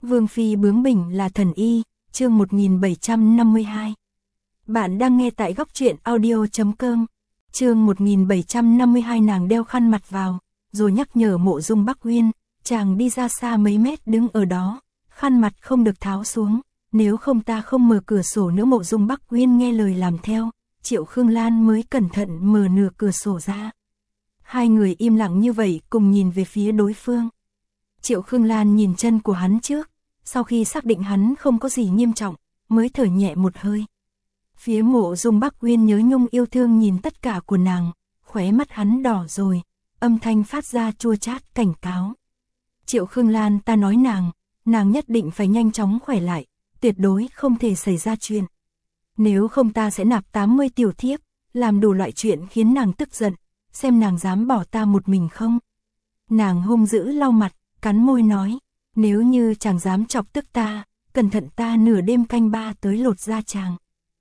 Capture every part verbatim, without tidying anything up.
Vương phi bướng bỉnh là thần y, chương một nghìn bảy trăm năm mươi hai. Bạn đang nghe tại góc truyện audio chấm com. Chương một nghìn bảy trăm năm mươi hai. Nàng đeo khăn mặt vào, rồi nhắc nhở Mộ Dung Bắc Uyên, chàng đi ra xa mấy mét đứng ở đó, khăn mặt không được tháo xuống, nếu không ta không mở cửa sổ nữa. Mộ Dung Bắc Uyên nghe lời làm theo, Triệu Khương Lan mới cẩn thận mở nửa cửa sổ ra. Hai người im lặng như vậy cùng nhìn về phía đối phương. Triệu Khương Lan nhìn chân của hắn trước, sau khi xác định hắn không có gì nghiêm trọng, mới thở nhẹ một hơi. Phía Mộ Dung Bắc Uyên nhớ nhung yêu thương nhìn tất cả của nàng, khóe mắt hắn đỏ rồi, âm thanh phát ra chua chát cảnh cáo. Triệu Khương Lan, ta nói nàng, nàng nhất định phải nhanh chóng khỏe lại, tuyệt đối không thể xảy ra chuyện. Nếu không ta sẽ nạp tám mươi tiểu thiếp, làm đủ loại chuyện khiến nàng tức giận, xem nàng dám bỏ ta một mình không. Nàng hung dữ lau mặt, cắn môi nói, nếu như chàng dám chọc tức ta, cẩn thận ta nửa đêm canh ba tới lột da chàng.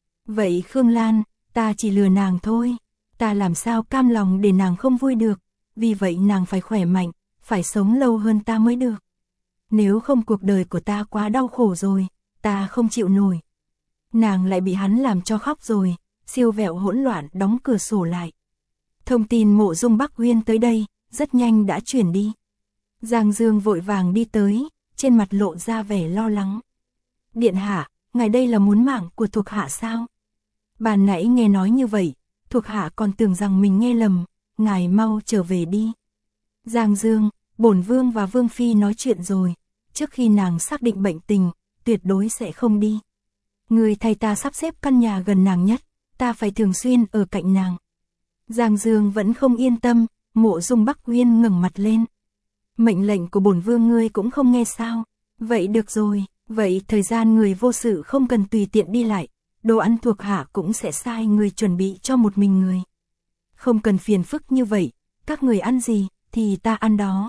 Vậy Khương Lan, ta chỉ lừa nàng thôi, ta làm sao cam lòng để nàng không vui được, vì vậy nàng phải khỏe mạnh, phải sống lâu hơn ta mới được. Nếu không cuộc đời của ta quá đau khổ rồi, ta không chịu nổi. Nàng lại bị hắn làm cho khóc rồi, siêu vẹo hỗn loạn đóng cửa sổ lại. Thông tin Mộ Dung Bắc Uyên tới đây, rất nhanh đã chuyển đi. Giang Dương vội vàng đi tới, trên mặt lộ ra vẻ lo lắng. Điện hạ, ngài đây là muốn mạng của thuộc hạ sao? Bàn nãy nghe nói như vậy, thuộc hạ còn tưởng rằng mình nghe lầm, ngài mau trở về đi. Giang Dương, bổn vương và vương phi nói chuyện rồi, trước khi nàng xác định bệnh tình, tuyệt đối sẽ không đi. Người thay ta sắp xếp căn nhà gần nàng nhất, ta phải thường xuyên ở cạnh nàng. Giang Dương vẫn không yên tâm, Mộ Dung Bắc Uyên ngẩng mặt lên. Mệnh lệnh của bổn vương ngươi cũng không nghe sao? Vậy được rồi, vậy thời gian người vô sự không cần tùy tiện đi lại, đồ ăn thuộc hạ cũng sẽ sai người chuẩn bị cho một mình người. Không cần phiền phức như vậy, các người ăn gì thì ta ăn đó.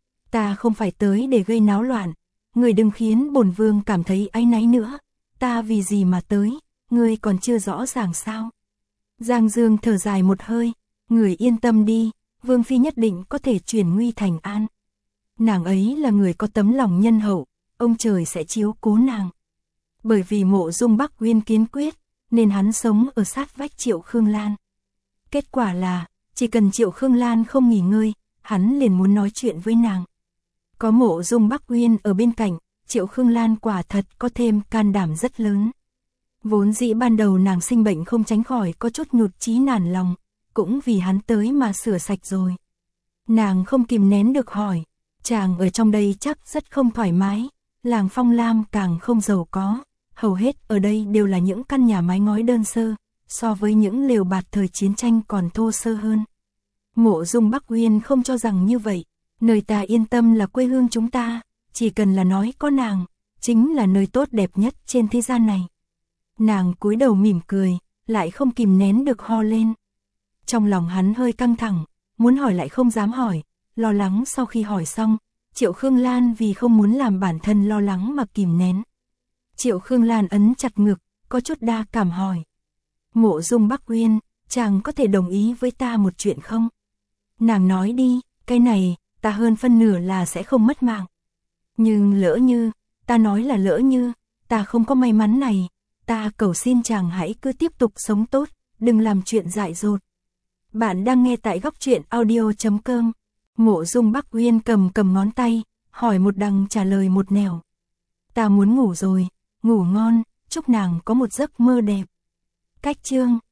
Ta không phải tới để gây náo loạn, người đừng khiến bổn vương cảm thấy áy náy nữa. Ta vì gì mà tới, ngươi còn chưa rõ ràng sao? Giang Dương thở dài một hơi, người yên tâm đi, vương phi nhất định có thể chuyển nguy thành an. Nàng ấy là người có tấm lòng nhân hậu, ông trời sẽ chiếu cố nàng. Bởi vì Mộ Dung Bắc Uyên kiên quyết, nên hắn sống ở sát vách Triệu Khương Lan. Kết quả là, chỉ cần Triệu Khương Lan không nghỉ ngơi, hắn liền muốn nói chuyện với nàng. Có Mộ Dung Bắc Uyên ở bên cạnh, Triệu Khương Lan quả thật có thêm can đảm rất lớn. Vốn dĩ ban đầu nàng sinh bệnh không tránh khỏi có chút nhụt chí nản lòng, cũng vì hắn tới mà sửa sạch rồi. Nàng không kìm nén được hỏi, chàng ở trong đây chắc rất không thoải mái, làng Phong Lam càng không giàu có, hầu hết ở đây đều là những căn nhà mái ngói đơn sơ, so với những lều bạt thời chiến tranh còn thô sơ hơn. Mộ Dung Bắc Uyên không cho rằng như vậy, nơi ta yên tâm là quê hương chúng ta, chỉ cần là nói có nàng, chính là nơi tốt đẹp nhất trên thế gian này. Nàng cúi đầu mỉm cười, lại không kìm nén được ho lên. Trong lòng hắn hơi căng thẳng, muốn hỏi lại không dám hỏi, lo lắng sau khi hỏi xong, Triệu Khương Lan vì không muốn làm bản thân lo lắng mà kìm nén. Triệu Khương Lan ấn chặt ngực, có chút đa cảm hỏi. Mộ Dung Bắc Uyên, chàng có thể đồng ý với ta một chuyện không? Nàng nói đi, cái này, ta hơn phân nửa là sẽ không mất mạng. Nhưng lỡ như, ta nói là lỡ như, ta không có may mắn này, ta cầu xin chàng hãy cứ tiếp tục sống tốt, đừng làm chuyện dại dột. Bạn đang nghe tại góc truyện audio chấm com. Mộ Dung Bắc Uyên cầm cầm ngón tay, hỏi một đằng trả lời một nẻo. Ta muốn ngủ rồi, ngủ ngon, chúc nàng có một giấc mơ đẹp. Cách chương